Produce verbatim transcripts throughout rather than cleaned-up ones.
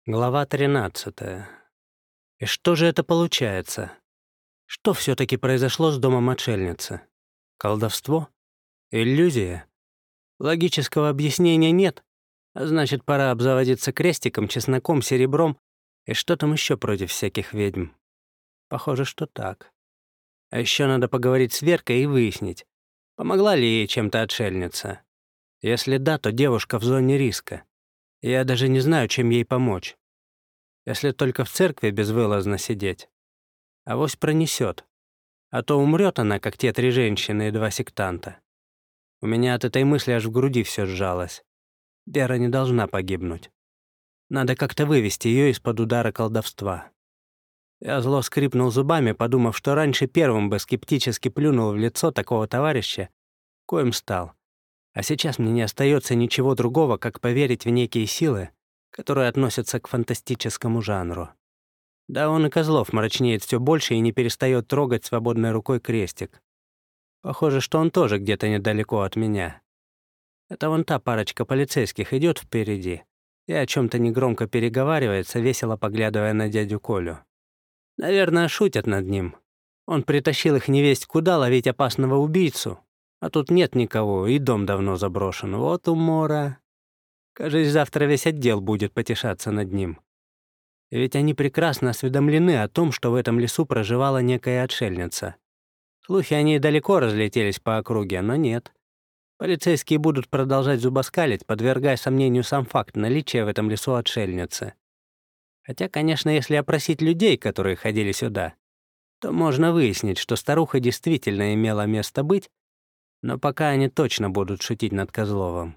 Глава тринадцатая. И что же это получается? Что все-таки произошло с домом отшельницы? Колдовство? Иллюзия? Логического объяснения нет, а значит, пора обзаводиться крестиком, чесноком, серебром и что там еще против всяких ведьм. Похоже, что так. А еще надо поговорить с Веркой и выяснить, помогла ли ей чем-то отшельница. Если да, то девушка в зоне риска. Я даже не знаю, чем ей помочь. Если только в церкви безвылазно сидеть. Авось пронесет. А то умрет она, как те три женщины и два сектанта. У меня от этой мысли аж в груди все сжалось. Вера не должна погибнуть. Надо как-то вывести ее из-под удара колдовства. Я зло скрипнул зубами, подумав, что раньше первым бы скептически плюнул в лицо такого товарища, коим стал. А сейчас мне не остается ничего другого, как поверить в некие силы, которые относятся к фантастическому жанру. Да он и Козлов мрачнеет все больше и не перестает трогать свободной рукой крестик. Похоже, что он тоже где-то недалеко от меня. Это вон та парочка полицейских идет впереди и о чем-то негромко переговаривается, весело поглядывая на дядю Колю. Наверное, шутят над ним. Он притащил их невесть куда ловить опасного убийцу, а тут нет никого, и дом давно заброшен. Вот умора. Кажется, завтра весь отдел будет потешаться над ним. И ведь они прекрасно осведомлены о том, что в этом лесу проживала некая отшельница. Слухи о ней далеко разлетелись по округе, но нет. Полицейские будут продолжать зубоскалить, подвергая сомнению сам факт наличия в этом лесу отшельницы. Хотя, конечно, если опросить людей, которые ходили сюда, то можно выяснить, что старуха действительно имела место быть, но пока они точно будут шутить над Козловым.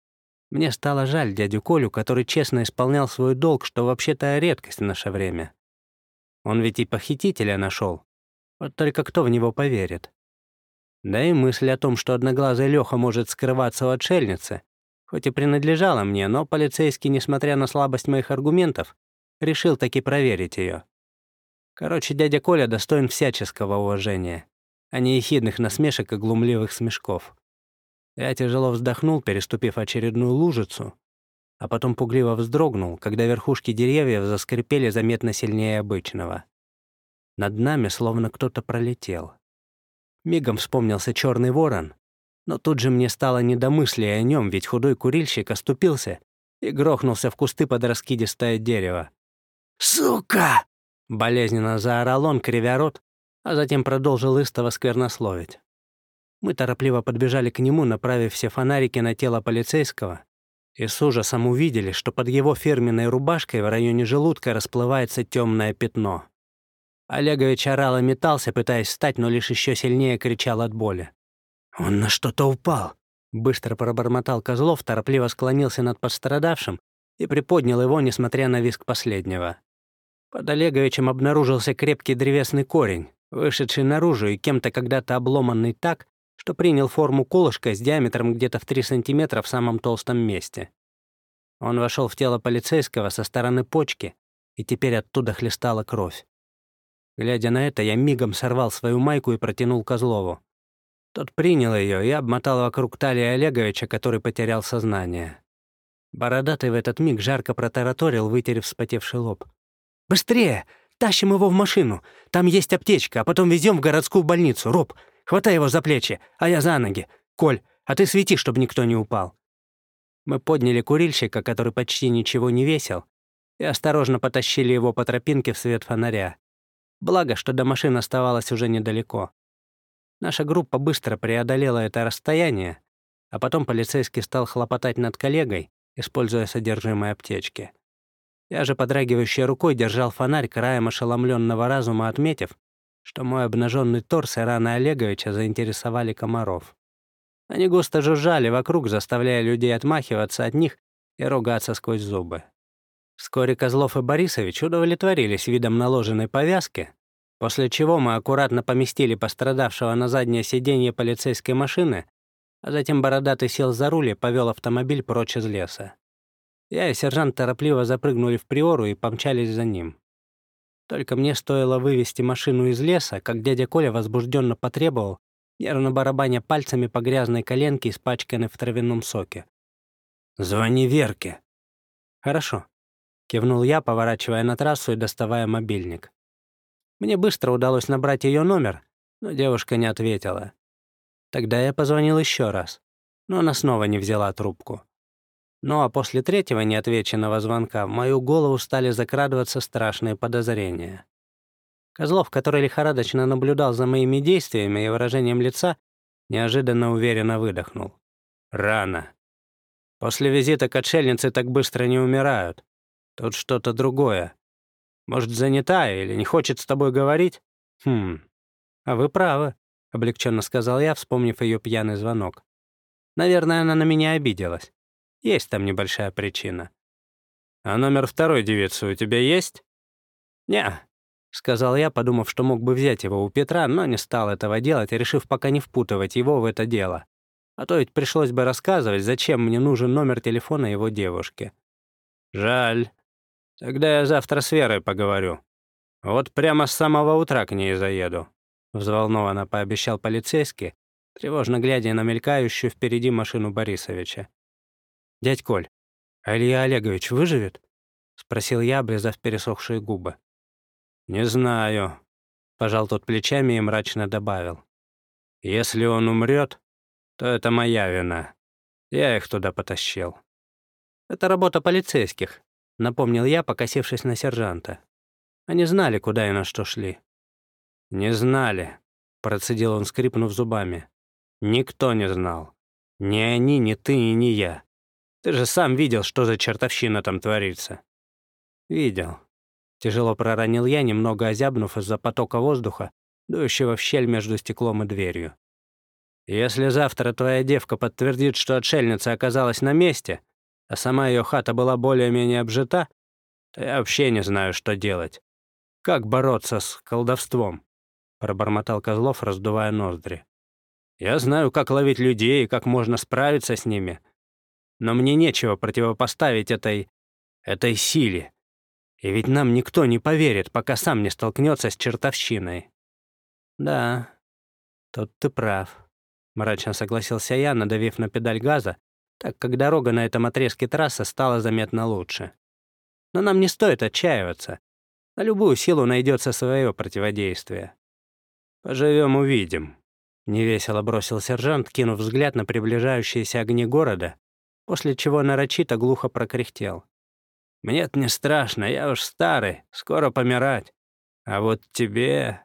Мне стало жаль дядю Колю, который честно исполнял свой долг, что вообще-то редкость в наше время. Он ведь и похитителя нашел. Вот только кто в него поверит? Да и мысль о том, что одноглазый Леха может скрываться у отшельницы, хоть и принадлежала мне, но полицейский, несмотря на слабость моих аргументов, решил таки проверить ее. Короче, дядя Коля достоин всяческого уважения, а не ехидных насмешек и глумливых смешков. Я тяжело вздохнул, переступив очередную лужицу, а потом пугливо вздрогнул, когда верхушки деревьев заскрипели заметно сильнее обычного. Над нами словно кто-то пролетел. Мигом вспомнился черный ворон, но тут же мне стало не до мысли о нем, ведь худой курильщик оступился и грохнулся в кусты под раскидистое дерево. «Сука!» — болезненно заорал он, кривя рот, а затем продолжил истово сквернословить. Мы торопливо подбежали к нему, направив все фонарики на тело полицейского, и с ужасом увидели, что под его фирменной рубашкой в районе желудка расплывается темное пятно. Олегович орал и метался, пытаясь встать, но лишь еще сильнее кричал от боли. «Он на что-то упал!» Быстро пробормотал Козлов, торопливо склонился над пострадавшим и приподнял его, несмотря на визг последнего. Под Олеговичем обнаружился крепкий древесный корень, вышедший наружу и кем-то когда-то обломанный так, что принял форму колышка с диаметром где-то в три сантиметра в самом толстом месте. Он вошел в тело полицейского со стороны почки, и теперь оттуда хлестала кровь. Глядя на это, я мигом сорвал свою майку и протянул Козлову. Тот принял ее и обмотал вокруг талии Олеговича, который потерял сознание. Бородатый в этот миг жарко протараторил, вытерев вспотевший лоб. «Быстрее! Тащим его в машину! Там есть аптечка, а потом везем в городскую больницу. Роб, хватай его за плечи, а я за ноги. Коль, а ты свети, чтобы никто не упал». Мы подняли курильщика, который почти ничего не весил, и осторожно потащили его по тропинке в свет фонаря. Благо, что до машин оставалось уже недалеко. Наша группа быстро преодолела это расстояние, а потом полицейский стал хлопотать над коллегой, используя содержимое аптечки. Я же подрагивающей рукой держал фонарь, краем ошеломленного разума отметив, что мой обнаженный торс и раны Олеговича заинтересовали комаров. Они густо жужжали вокруг, заставляя людей отмахиваться от них и ругаться сквозь зубы. Вскоре Козлов и Борисович удовлетворились видом наложенной повязки, после чего мы аккуратно поместили пострадавшего на заднее сиденье полицейской машины, а затем бородатый сел за руль и повел автомобиль прочь из леса. Я и сержант торопливо запрыгнули в приору и помчались за ним. Только мне стоило вывести машину из леса, как дядя Коля возбужденно потребовал, нервно барабаня пальцами по грязной коленке, испачканной в травяном соке. «Звони Верке». «Хорошо». кивнул я, поворачивая на трассу и доставая мобильник. Мне быстро удалось набрать ее номер, но девушка не ответила. Тогда я позвонил еще раз, но она снова не взяла трубку. Ну а после третьего неотвеченного звонка в мою голову стали закрадываться страшные подозрения. Козлов, который лихорадочно наблюдал за моими действиями и выражением лица, неожиданно уверенно выдохнул. «Рано. После визита к отшельнице так быстро не умирают. Тут что-то другое. Может, занята или не хочет с тобой говорить? Хм, а вы правы», — облегченно сказал я, вспомнив ее пьяный звонок. «Наверное, она на меня обиделась. Есть там небольшая причина». «А номер второй девицы у тебя есть?» «Не», — сказал я, подумав, что мог бы взять его у Петра, но не стал этого делать, решив пока не впутывать его в это дело. А то ведь пришлось бы рассказывать, зачем мне нужен номер телефона его девушки. «Жаль. Тогда я завтра с Верой поговорю. Вот прямо с самого утра к ней заеду», — взволнованно пообещал полицейский, тревожно глядя на мелькающую впереди машину Борисовича. «Дядь Коль, а Илья Олегович выживет?» — спросил я, облизав пересохшие губы. «Не знаю», — пожал тот плечами и мрачно добавил. «Если он умрет, то это моя вина. Я их туда потащил». «Это работа полицейских», — напомнил я, покосившись на сержанта. «Они знали, куда и на что шли». «Не знали», — процедил он, скрипнув зубами. «Никто не знал. Ни они, ни ты и ни я. Ты же сам видел, что за чертовщина там творится». «Видел». Тяжело проронил я, немного озябнув из-за потока воздуха, дующего в щель между стеклом и дверью. «Если завтра твоя девка подтвердит, что отшельница оказалась на месте, а сама ее хата была более-менее обжита, то я вообще не знаю, что делать. Как бороться с колдовством?» — пробормотал Козлов, раздувая ноздри. «Я знаю, как ловить людей и как можно справиться с ними, но мне нечего противопоставить этой... этой силе. И ведь нам никто не поверит, пока сам не столкнется с чертовщиной». «Да, тут ты прав», — мрачно согласился я, надавив на педаль газа, так как дорога на этом отрезке трассы стала заметно лучше. «Но нам не стоит отчаиваться. На любую силу найдется свое противодействие». «Поживем, увидим», — невесело бросил сержант, кинув взгляд на приближающиеся огни города, после чего нарочито глухо прокряхтел. «Мне-то не страшно, я уж старый, скоро помирать. А вот тебе...»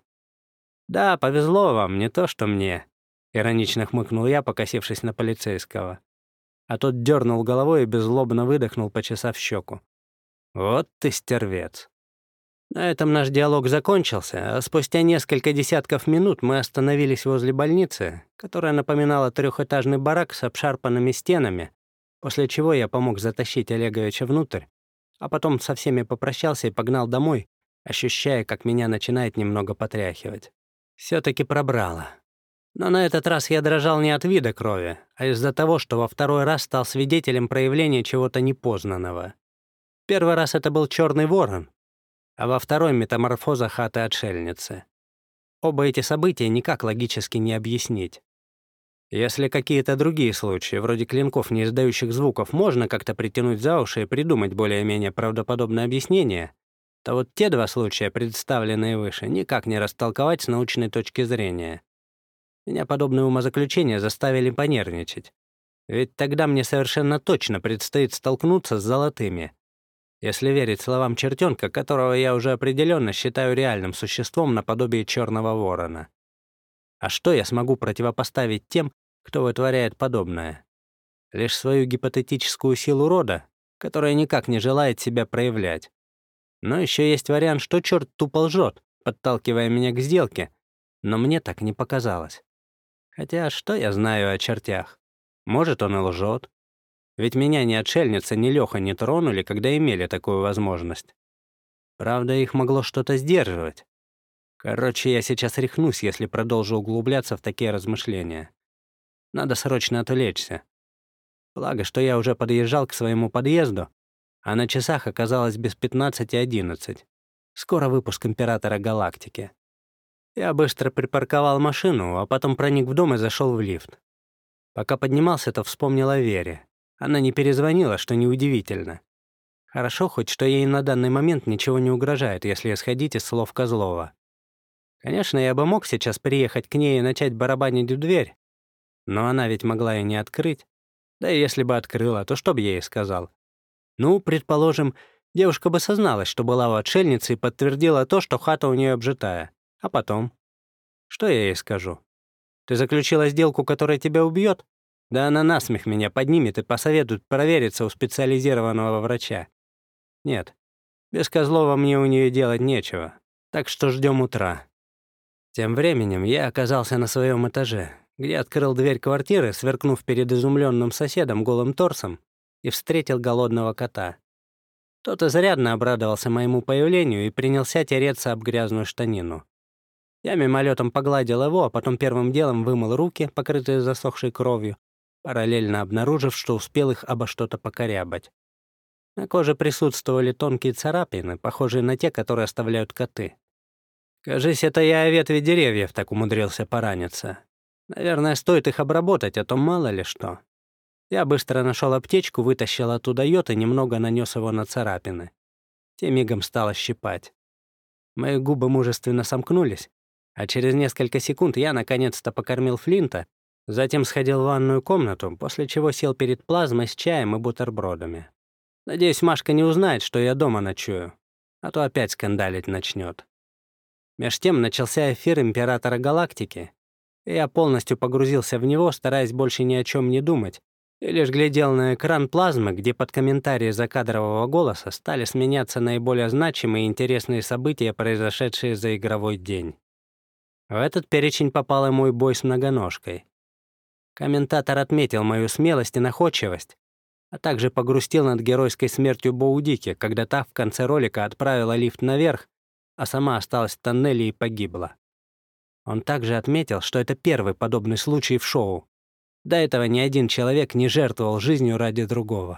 «Да, повезло вам, не то что мне», — иронично хмыкнул я, покосившись на полицейского. А тот дернул головой и беззлобно выдохнул, почесав щеку. «Вот ты стервец». На этом наш диалог закончился, а спустя несколько десятков минут мы остановились возле больницы, которая напоминала трехэтажный барак с обшарпанными стенами, после чего я помог затащить Олеговича внутрь, а потом со всеми попрощался и погнал домой, ощущая, как меня начинает немного потряхивать. Все-таки пробрало. Но на этот раз я дрожал не от вида крови, а из-за того, что во второй раз стал свидетелем проявления чего-то непознанного. Первый раз это был черный ворон, а во второй — метаморфоза хаты отшельницы. Оба эти события никак логически не объяснить. Если какие-то другие случаи, вроде клинков, не издающих звуков, можно как-то притянуть за уши и придумать более-менее правдоподобное объяснение, то вот те два случая, представленные выше, никак не растолковать с научной точки зрения. Меня подобные умозаключения заставили понервничать. Ведь тогда мне совершенно точно предстоит столкнуться с золотыми. Если верить словам чертенка, которого я уже определенно считаю реальным существом наподобие черного ворона. А что я смогу противопоставить тем, кто вытворяет подобное? Лишь свою гипотетическую силу рода, которая никак не желает себя проявлять. Но еще есть вариант, что черт тупо лжет, подталкивая меня к сделке, но мне так не показалось. Хотя что я знаю о чертях? Может, он и лжет. Ведь меня ни отшельница, ни Леха не тронули, когда имели такую возможность. Правда, их могло что-то сдерживать. Короче, я сейчас рехнусь, если продолжу углубляться в такие размышления. Надо срочно отвлечься. Благо, что я уже подъезжал к своему подъезду, а на часах оказалось без пятнадцати одиннадцать. Скоро выпуск «Императора Галактики». Я быстро припарковал машину, а потом проник в дом и зашел в лифт. Пока поднимался, то вспомнил о Вере. Она не перезвонила, что неудивительно. Хорошо хоть, что ей на данный момент ничего не угрожает, если исходить из слов Козлова. Конечно, я бы мог сейчас приехать к ней и начать барабанить в дверь, но она ведь могла и не открыть. Да и если бы открыла, то что бы я ей сказал? Ну, предположим, девушка бы созналась, что была у отшельницы и подтвердила то, что хата у нее обжитая. А потом? Что я ей скажу? Ты заключила сделку, которая тебя убьет? Да она насмех меня поднимет и посоветует провериться у специализированного врача. Нет, без Козлова мне у нее делать нечего, так что ждем утра. Тем временем я оказался на своем этаже, где открыл дверь квартиры, сверкнув перед изумленным соседом голым торсом, и встретил голодного кота. Тот изрядно обрадовался моему появлению и принялся тереться об грязную штанину. Я мимолетом погладил его, а потом первым делом вымыл руки, покрытые засохшей кровью, параллельно обнаружив, что успел их обо что-то покорябать. На коже присутствовали тонкие царапины, похожие на те, которые оставляют коты. Кажись, это я о ветви деревьев так умудрился пораниться. Наверное, стоит их обработать, а то мало ли что. Я быстро нашел аптечку, вытащил оттуда йод и немного нанес его на царапины. Те мигом стало щипать. Мои губы мужественно сомкнулись, а через несколько секунд я наконец-то покормил Флинта, затем сходил в ванную комнату, после чего сел перед плазмой с чаем и бутербродами. Надеюсь, Машка не узнает, что я дома ночую, а то опять скандалить начнет. Меж тем начался эфир Императора Галактики, и я полностью погрузился в него, стараясь больше ни о чем не думать, и лишь глядел на экран плазмы, где под комментарии закадрового голоса стали сменяться наиболее значимые и интересные события, произошедшие за игровой день. В этот перечень попал и мой бой с многоножкой. Комментатор отметил мою смелость и находчивость, а также погрустил над геройской смертью Боудики, когда та в конце ролика отправила лифт наверх, а сама осталась в тоннеле и погибла. Он также отметил, что это первый подобный случай в шоу. До этого ни один человек не жертвовал жизнью ради другого.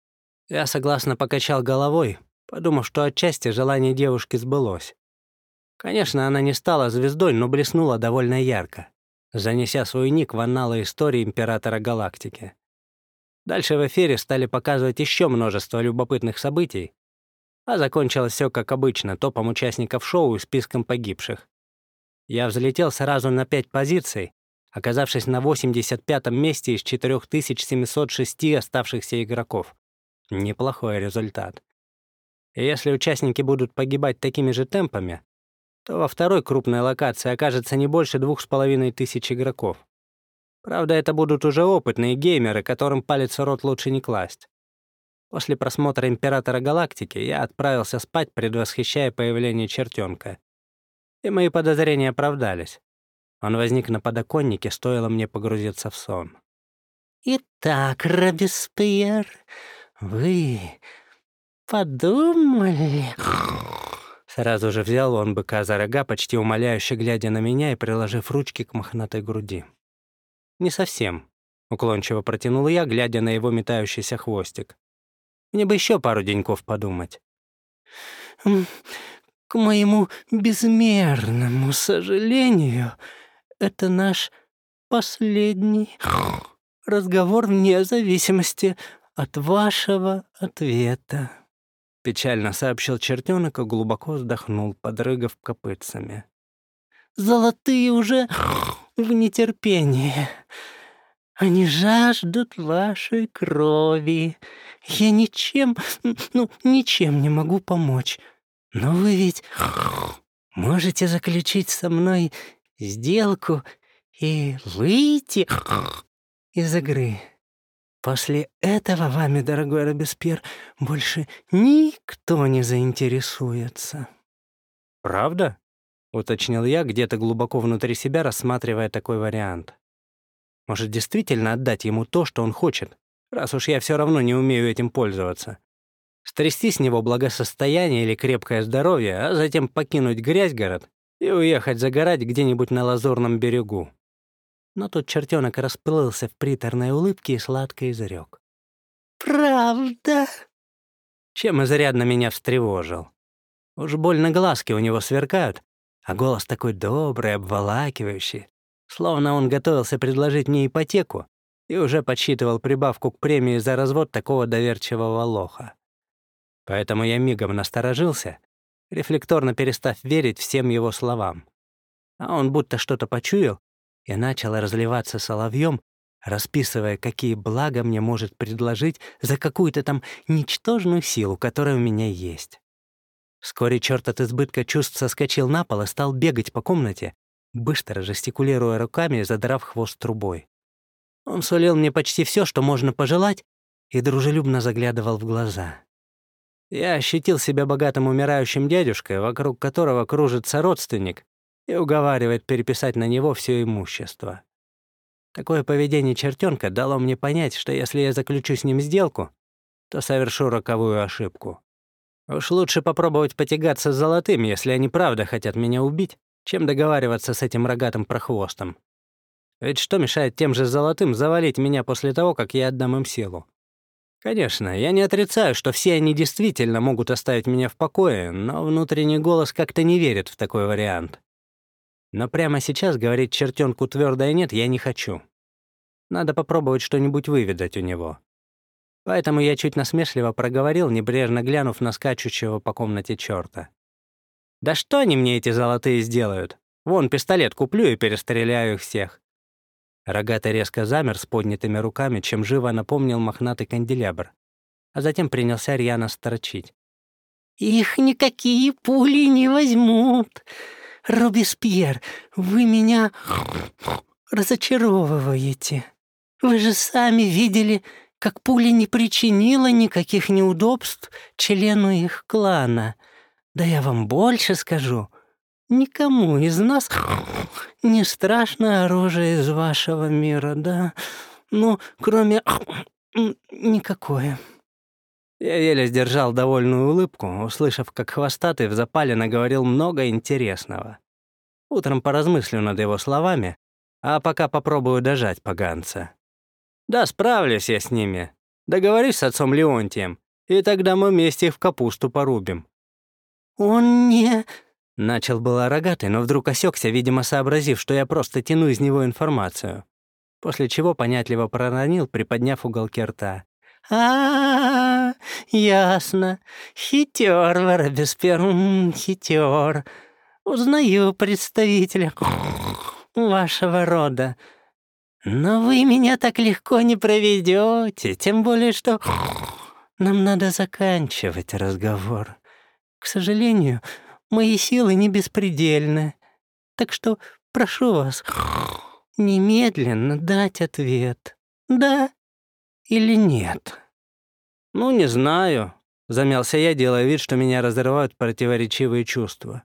Я согласно покачал головой, подумав, что отчасти желание девушки сбылось. Конечно, она не стала звездой, но блеснула довольно ярко, занеся свой ник в анналы истории Императора Галактики. Дальше в эфире стали показывать еще множество любопытных событий, а закончилось все как обычно, топом участников шоу и списком погибших. Я взлетел сразу на пять позиций, оказавшись на восемьдесят пятом месте из четыре тысячи семьсот шесть оставшихся игроков. Неплохой результат. И если участники будут погибать такими же темпами, то во второй крупной локации окажется не больше двух с половиной тысяч игроков. Правда, это будут уже опытные геймеры, которым палец в рот лучше не класть. После просмотра «Императора Галактики» я отправился спать, предвосхищая появление чертенка. И мои подозрения оправдались. Он возник на подоконнике, стоило мне погрузиться в сон. «Итак, Робеспьер, вы подумали?» Сразу же взял он быка за рога, почти умоляюще глядя на меня и приложив ручки к мохнатой груди. «Не совсем», — уклончиво протянул я, глядя на его метающийся хвостик. «Мне бы еще пару деньков подумать». «К моему безмерному сожалению, это наш последний разговор вне зависимости от вашего ответа», — печально сообщил чертенок и глубоко вздохнул, подрыгав копытцами. «Золотые уже в нетерпении. Они жаждут вашей крови. Я ничем, ну, ничем не могу помочь. Но вы ведь можете заключить со мной сделку и выйти из игры. После этого вами, дорогой Робеспьер, больше никто не заинтересуется». «Правда?» — уточнил я, где-то глубоко внутри себя рассматривая такой вариант. «Может, действительно отдать ему то, что он хочет, раз уж я все равно не умею этим пользоваться? Стрясти с него благосостояние или крепкое здоровье, а затем покинуть Грязьгород и уехать загорать где-нибудь на Лазурном берегу». Но тут чертенок расплылся в приторной улыбке и сладко изрек: «Правда?» Чем изрядно меня встревожил. Уж больно глазки у него сверкают, а голос такой добрый, обволакивающий, словно он готовился предложить мне ипотеку и уже подсчитывал прибавку к премии за развод такого доверчивого лоха. Поэтому я мигом насторожился, рефлекторно перестав верить всем его словам. А он будто что-то почуял и начал разливаться соловьем, расписывая, какие блага мне может предложить за какую-то там ничтожную силу, которая у меня есть. Вскоре черт от избытка чувств соскочил на пол и стал бегать по комнате, быстро жестикулируя руками и задрав хвост трубой. Он сулил мне почти все, что можно пожелать, и дружелюбно заглядывал в глаза. Я ощутил себя богатым умирающим дядюшкой, вокруг которого кружится родственник и уговаривает переписать на него все имущество. Такое поведение чертенка дало мне понять, что если я заключу с ним сделку, то совершу роковую ошибку. Уж лучше попробовать потягаться с золотым, если они правда хотят меня убить, чем договариваться с этим рогатым прохвостом. Ведь что мешает тем же золотым завалить меня после того, как я отдам им силу? Конечно, я не отрицаю, что все они действительно могут оставить меня в покое, но внутренний голос как-то не верит в такой вариант. Но прямо сейчас говорить чертенку твердое «нет» я не хочу. Надо попробовать что-нибудь выведать у него. Поэтому я чуть насмешливо проговорил, небрежно глянув на скачущего по комнате черта. «Да что они мне эти золотые сделают? Вон, пистолет куплю и перестреляю их всех». Рогатый резко замер с поднятыми руками, чем живо напомнил мохнатый канделябр, а затем принялся рьяно строчить. «Их никакие пули не возьмут. Робеспьер, вы меня разочаровываете. Вы же сами видели, как пуля не причинила никаких неудобств члену их клана. Да я вам больше скажу. Никому из нас не страшно оружие из вашего мира, да? Ну, кроме... никакое». Я еле сдержал довольную улыбку, услышав, как хвостатый в запале наговорил много интересного. Утром поразмыслю над его словами, а пока попробую дожать поганца. Да, справлюсь я с ними. Договорюсь с отцом Леонтием, и тогда мы вместе их в капусту порубим. «Он не...» — начал было рогатый, но вдруг осекся, видимо, сообразив, что я просто тяну из него информацию. После чего понятливо проронил, приподняв уголки рта. а, -а, -а ясно. Хитер, Робеспьер, хитер. Узнаю представителя вашего рода. Но вы меня так легко не проведете, тем более что нам надо заканчивать разговор. К сожалению, мои силы не беспредельны, так что прошу вас немедленно дать ответ, да или нет». «Ну, не знаю», — замялся я, делая вид, что меня разрывают противоречивые чувства.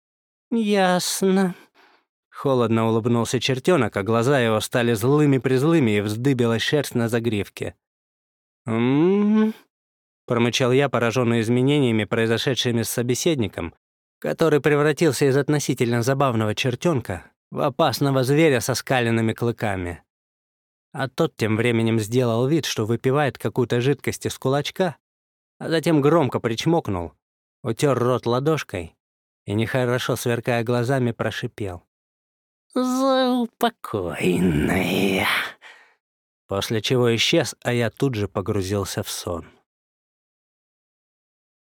«Ясно». Холодно улыбнулся чертенок, а глаза его стали злыми-призлыми, и вздыбилась шерсть на загривке. «М-м-м», промычал я, пораженный изменениями, произошедшими с собеседником, который превратился из относительно забавного чертенка в опасного зверя со скаленными клыками. А тот тем временем сделал вид, что выпивает какую-то жидкость из кулачка, а затем громко причмокнул, утер рот ладошкой и, нехорошо сверкая глазами, прошипел: «Заупокойная», после чего исчез, а я тут же погрузился в сон.